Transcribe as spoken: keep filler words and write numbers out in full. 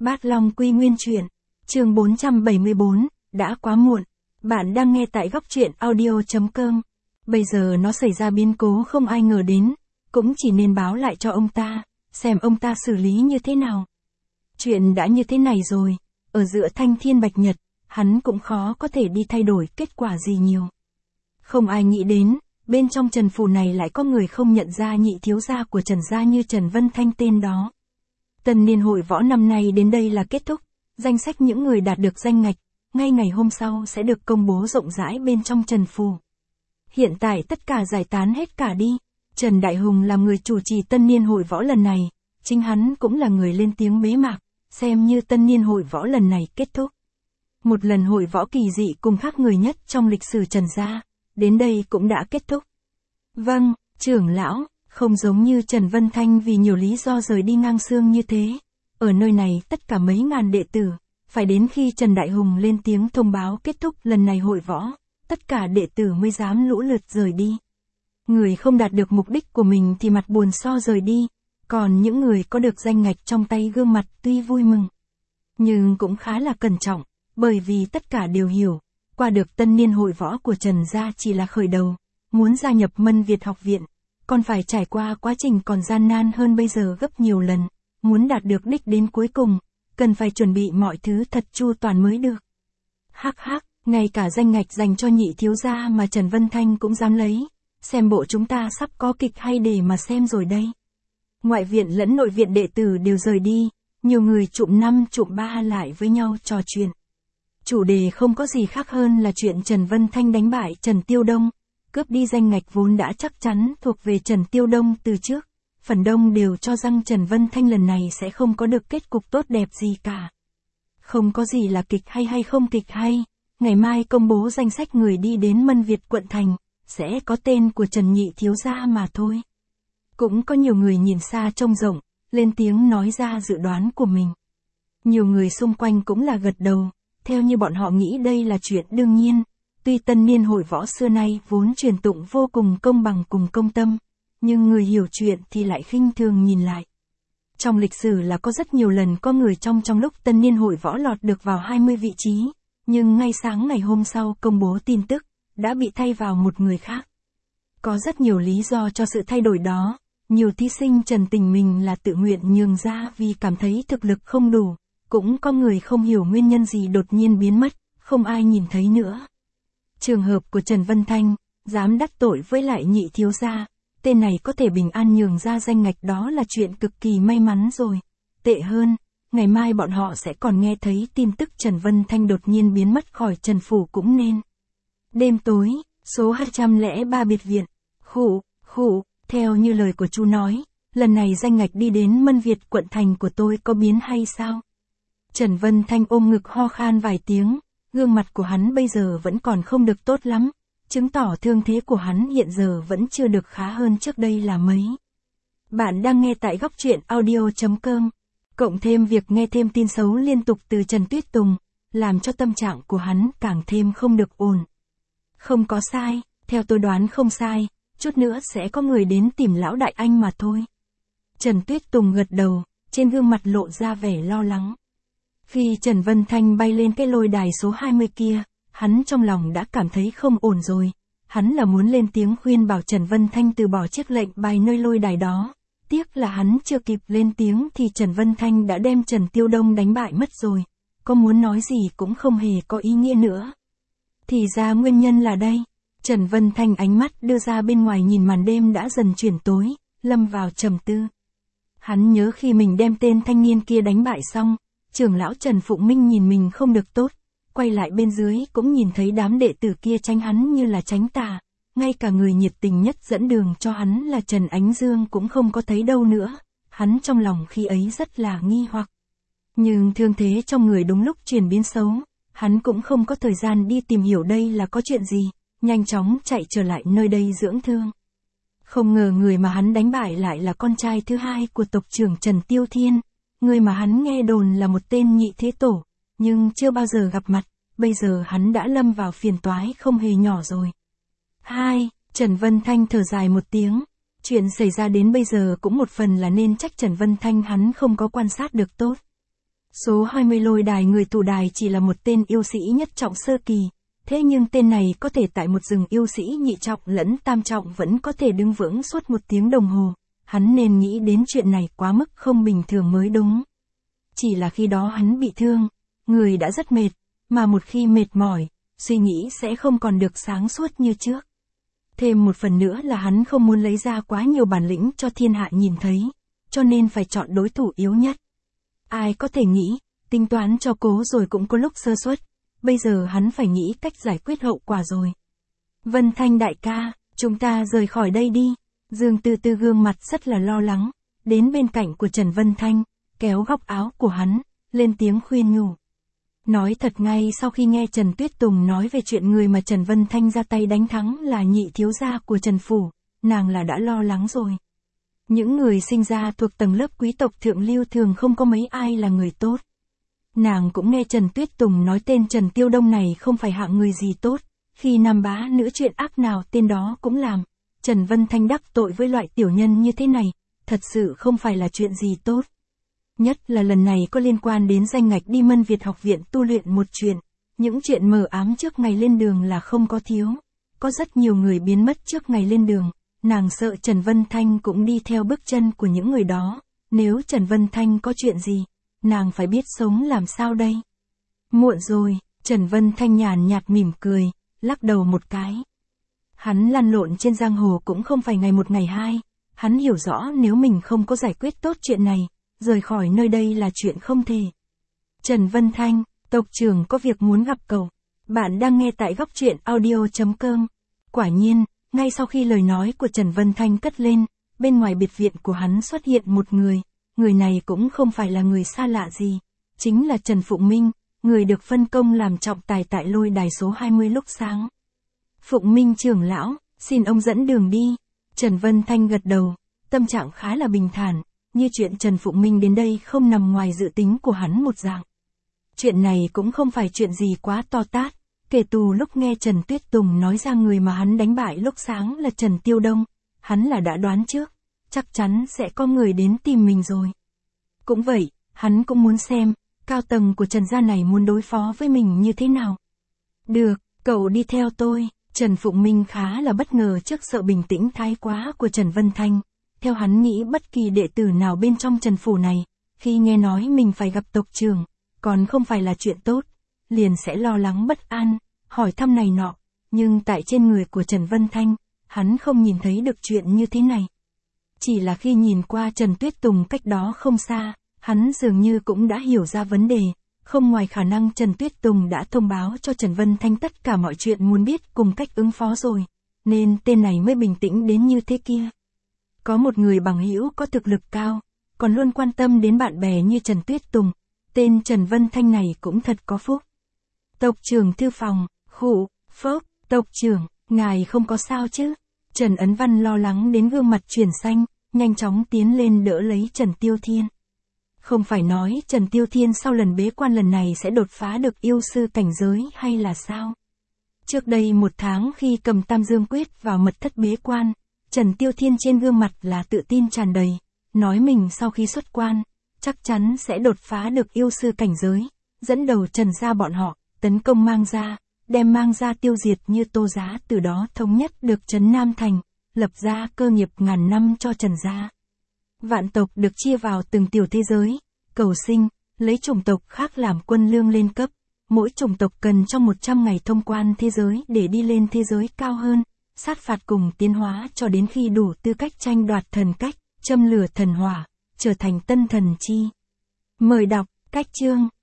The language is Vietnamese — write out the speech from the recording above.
Bát Long Quy Nguyên Truyện, chương bốn trăm bảy mươi bốn, đã quá muộn. Bạn đang nghe tại góc truyện audio.com. Bây giờ nó xảy ra biến cố không ai ngờ đến, cũng chỉ nên báo lại cho ông ta, xem ông ta xử lý như thế nào. Chuyện đã như thế này rồi, ở giữa thanh thiên bạch nhật, hắn cũng khó có thể đi thay đổi kết quả gì nhiều. Không ai nghĩ đến, bên trong Trần Phủ này lại có người không nhận ra nhị thiếu gia của Trần gia như Trần Vân Thanh tên đó. Tân niên hội võ năm nay đến đây là kết thúc, danh sách những người đạt được danh ngạch, ngay ngày hôm sau sẽ được công bố rộng rãi bên trong Trần Phủ. Hiện tại tất cả giải tán hết cả đi, Trần Đại Hùng là người chủ trì tân niên hội võ lần này, chính hắn cũng là người lên tiếng bế mạc, xem như tân niên hội võ lần này kết thúc. Một lần hội võ kỳ dị cùng khác người nhất trong lịch sử Trần gia, đến đây cũng đã kết thúc. Vâng, trưởng lão, không giống như Trần Vân Thanh vì nhiều lý do rời đi ngang xương như thế. Ở nơi này tất cả mấy ngàn đệ tử, phải đến khi Trần Đại Hùng lên tiếng thông báo kết thúc lần này hội võ, tất cả đệ tử mới dám lũ lượt rời đi. Người không đạt được mục đích của mình thì mặt buồn so rời đi, còn những người có được danh ngạch trong tay gương mặt tuy vui mừng, nhưng cũng khá là cẩn trọng, bởi vì tất cả đều hiểu, qua được tân niên hội võ của Trần gia chỉ là khởi đầu, muốn gia nhập Mân Việt học viện, còn phải trải qua quá trình còn gian nan hơn bây giờ gấp nhiều lần, muốn đạt được đích đến cuối cùng, cần phải chuẩn bị mọi thứ thật chu toàn mới được. Hắc hắc, ngay cả danh ngạch dành cho nhị thiếu gia mà Trần Vân Thanh cũng dám lấy, xem bộ chúng ta sắp có kịch hay để mà xem rồi đây. Ngoại viện lẫn nội viện đệ tử đều rời đi, nhiều người trụm năm trụm ba lại với nhau trò chuyện. Chủ đề không có gì khác hơn là chuyện Trần Vân Thanh đánh bại Trần Tiêu Đông, cướp đi danh ngạch vốn đã chắc chắn thuộc về Trần Tiêu Đông từ trước. Phần đông đều cho rằng Trần Vân Thanh lần này sẽ không có được kết cục tốt đẹp gì cả. Không có gì là kịch hay hay không kịch hay, ngày mai công bố danh sách người đi đến Mân Việt quận thành, sẽ có tên của Trần nhị thiếu gia mà thôi. Cũng có nhiều người nhìn xa trông rộng, lên tiếng nói ra dự đoán của mình. Nhiều người xung quanh cũng là gật đầu, theo như bọn họ nghĩ đây là chuyện đương nhiên. Tuy tân niên hội võ xưa nay vốn truyền tụng vô cùng công bằng cùng công tâm, nhưng người hiểu chuyện thì lại khinh thường nhìn lại. Trong lịch sử là có rất nhiều lần có người trong trong lúc tân niên hội võ lọt được vào hai mươi vị trí, nhưng ngay sáng ngày hôm sau công bố tin tức, đã bị thay vào một người khác. Có rất nhiều lý do cho sự thay đổi đó, nhiều thí sinh trần tình mình là tự nguyện nhường ra vì cảm thấy thực lực không đủ, cũng có người không hiểu nguyên nhân gì đột nhiên biến mất, không ai nhìn thấy nữa. Trường hợp của Trần Vân Thanh, dám đắc tội với lại nhị thiếu gia, tên này có thể bình an nhường ra danh ngạch đó là chuyện cực kỳ may mắn rồi. Tệ hơn, ngày mai bọn họ sẽ còn nghe thấy tin tức Trần Vân Thanh đột nhiên biến mất khỏi Trần Phủ cũng nên. Đêm tối, số hai trăm lẻ ba biệt viện, khụ, khụ, theo như lời của chú nói, lần này danh ngạch đi đến Mân Việt quận thành của tôi có biến hay sao? Trần Vân Thanh ôm ngực ho khan vài tiếng. Gương mặt của hắn bây giờ vẫn còn không được tốt lắm, chứng tỏ thương thế của hắn hiện giờ vẫn chưa được khá hơn trước đây là mấy. Bạn đang nghe tại góc truyện audio.com, cộng thêm việc nghe thêm tin xấu liên tục từ Trần Tuyết Tùng, làm cho tâm trạng của hắn càng thêm không được ổn. Không có sai, theo tôi đoán không sai, chút nữa sẽ có người đến tìm lão đại anh mà thôi. Trần Tuyết Tùng gật đầu, trên gương mặt lộ ra vẻ lo lắng. Khi Trần Vân Thanh bay lên cái lôi đài số hai mươi kia, hắn trong lòng đã cảm thấy không ổn rồi. Hắn là muốn lên tiếng khuyên bảo Trần Vân Thanh từ bỏ chiếc lệnh bài nơi lôi đài đó. Tiếc là hắn chưa kịp lên tiếng thì Trần Vân Thanh đã đem Trần Tiêu Đông đánh bại mất rồi. Có muốn nói gì cũng không hề có ý nghĩa nữa. Thì ra nguyên nhân là đây. Trần Vân Thanh ánh mắt đưa ra bên ngoài nhìn màn đêm đã dần chuyển tối, lâm vào trầm tư. Hắn nhớ khi mình đem tên thanh niên kia đánh bại xong, trưởng lão Trần Phụng Minh nhìn mình không được tốt, quay lại bên dưới cũng nhìn thấy đám đệ tử kia tránh hắn như là tránh tà, ngay cả người nhiệt tình nhất dẫn đường cho hắn là Trần Ánh Dương cũng không có thấy đâu nữa, hắn trong lòng khi ấy rất là nghi hoặc. Nhưng thương thế trong người đúng lúc chuyển biến xấu, hắn cũng không có thời gian đi tìm hiểu đây là có chuyện gì, nhanh chóng chạy trở lại nơi đây dưỡng thương. Không ngờ người mà hắn đánh bại lại là con trai thứ hai của tộc trưởng Trần Tiêu Thiên. Người mà hắn nghe đồn là một tên nhị thế tổ, nhưng chưa bao giờ gặp mặt, bây giờ hắn đã lâm vào phiền toái không hề nhỏ rồi. Hai, Trần Vân Thanh thở dài một tiếng, chuyện xảy ra đến bây giờ cũng một phần là nên trách Trần Vân Thanh hắn không có quan sát được tốt. Số hai mươi lôi đài người tù đài chỉ là một tên yêu sĩ nhất trọng sơ kỳ, thế nhưng tên này có thể tại một rừng yêu sĩ nhị trọng lẫn tam trọng vẫn có thể đứng vững suốt một tiếng đồng hồ, hắn nên nghĩ đến chuyện này quá mức không bình thường mới đúng. Chỉ là khi đó hắn bị thương, người đã rất mệt, mà một khi mệt mỏi, suy nghĩ sẽ không còn được sáng suốt như trước. Thêm một phần nữa là hắn không muốn lấy ra quá nhiều bản lĩnh cho thiên hạ nhìn thấy, cho nên phải chọn đối thủ yếu nhất. Ai có thể nghĩ, tính toán cho cố rồi cũng có lúc sơ suất, bây giờ hắn phải nghĩ cách giải quyết hậu quả rồi. Vân Thanh đại ca, chúng ta rời khỏi đây đi. Dương Tư Tư gương mặt rất là lo lắng, đến bên cạnh của Trần Vân Thanh, kéo góc áo của hắn, lên tiếng khuyên nhủ. Nói thật ngay sau khi nghe Trần Tuyết Tùng nói về chuyện người mà Trần Vân Thanh ra tay đánh thắng là nhị thiếu gia của Trần Phủ, nàng là đã lo lắng rồi. Những người sinh ra thuộc tầng lớp quý tộc thượng lưu thường không có mấy ai là người tốt. Nàng cũng nghe Trần Tuyết Tùng nói tên Trần Tiêu Đông này không phải hạng người gì tốt, khi nam bá nữ chuyện ác nào tên đó cũng làm. Trần Vân Thanh đắc tội với loại tiểu nhân như thế này, thật sự không phải là chuyện gì tốt. Nhất là lần này có liên quan đến danh ngạch đi Mân Việt học viện tu luyện một chuyện, những chuyện mờ ám trước ngày lên đường là không có thiếu. Có rất nhiều người biến mất trước ngày lên đường, nàng sợ Trần Vân Thanh cũng đi theo bước chân của những người đó, nếu Trần Vân Thanh có chuyện gì, nàng phải biết sống làm sao đây. Muộn rồi, Trần Vân Thanh nhàn nhạt mỉm cười, lắc đầu một cái. Hắn lăn lộn trên giang hồ cũng không phải ngày một ngày hai, hắn hiểu rõ nếu mình không có giải quyết tốt chuyện này, rời khỏi nơi đây là chuyện không thể. Trần Vân Thanh, tộc trưởng có việc muốn gặp cậu. Bạn đang nghe tại góc truyện audio chấm com. Quả nhiên, ngay sau khi lời nói của Trần Vân Thanh cất lên, bên ngoài biệt viện của hắn xuất hiện một người, người này cũng không phải là người xa lạ gì, chính là Trần Phụng Minh, người được phân công làm trọng tài tại lôi đài số hai mươi lúc sáng. Phụng Minh trưởng lão, xin ông dẫn đường đi. Trần Vân Thanh gật đầu, tâm trạng khá là bình thản, như chuyện Trần Phụng Minh đến đây không nằm ngoài dự tính của hắn một dạng. Chuyện này cũng không phải chuyện gì quá to tát, kể từ lúc nghe Trần Tuyết Tùng nói ra người mà hắn đánh bại lúc sáng là Trần Tiêu Đông, hắn là đã đoán trước, chắc chắn sẽ có người đến tìm mình rồi. Cũng vậy, hắn cũng muốn xem, cao tầng của Trần gia này muốn đối phó với mình như thế nào. Được, cậu đi theo tôi. Trần Phụng Minh khá là bất ngờ trước sự bình tĩnh thái quá của Trần Vân Thanh. Theo hắn nghĩ bất kỳ đệ tử nào bên trong Trần Phủ này, khi nghe nói mình phải gặp tộc trưởng, còn không phải là chuyện tốt, liền sẽ lo lắng bất an, hỏi thăm này nọ, nhưng tại trên người của Trần Vân Thanh, hắn không nhìn thấy được chuyện như thế này. Chỉ là khi nhìn qua Trần Tuyết Tùng cách đó không xa, hắn dường như cũng đã hiểu ra vấn đề. Không ngoài khả năng Trần Tuyết Tùng đã thông báo cho Trần Vân Thanh tất cả mọi chuyện muốn biết cùng cách ứng phó rồi, nên tên này mới bình tĩnh đến như thế kia. Có một người bằng hữu có thực lực cao, còn luôn quan tâm đến bạn bè như Trần Tuyết Tùng, tên Trần Vân Thanh này cũng thật có phúc. Tộc trưởng thư phòng, khụ, phốc, tộc trưởng, ngài không có sao chứ? Trần Ấn Văn lo lắng đến gương mặt chuyển xanh, nhanh chóng tiến lên đỡ lấy Trần Tiêu Thiên. Không phải nói Trần Tiêu Thiên sau lần bế quan lần này sẽ đột phá được yêu sư cảnh giới hay là sao? Trước đây một tháng khi cầm Tam Dương Quyết vào mật thất bế quan, Trần Tiêu Thiên trên gương mặt là tự tin tràn đầy, nói mình sau khi xuất quan, chắc chắn sẽ đột phá được yêu sư cảnh giới, dẫn đầu Trần gia bọn họ, tấn công Mang gia, đem Mang gia tiêu diệt như Tô Giá, từ đó thống nhất được trấn Nam Thành, lập ra cơ nghiệp ngàn năm cho Trần gia. Vạn tộc được chia vào từng tiểu thế giới, cầu sinh, lấy chủng tộc khác làm quân lương lên cấp, mỗi chủng tộc cần trong một trăm ngày thông quan thế giới để đi lên thế giới cao hơn, sát phạt cùng tiến hóa cho đến khi đủ tư cách tranh đoạt thần cách, châm lửa thần hỏa, trở thành tân thần chi. Mời đọc, cách chương.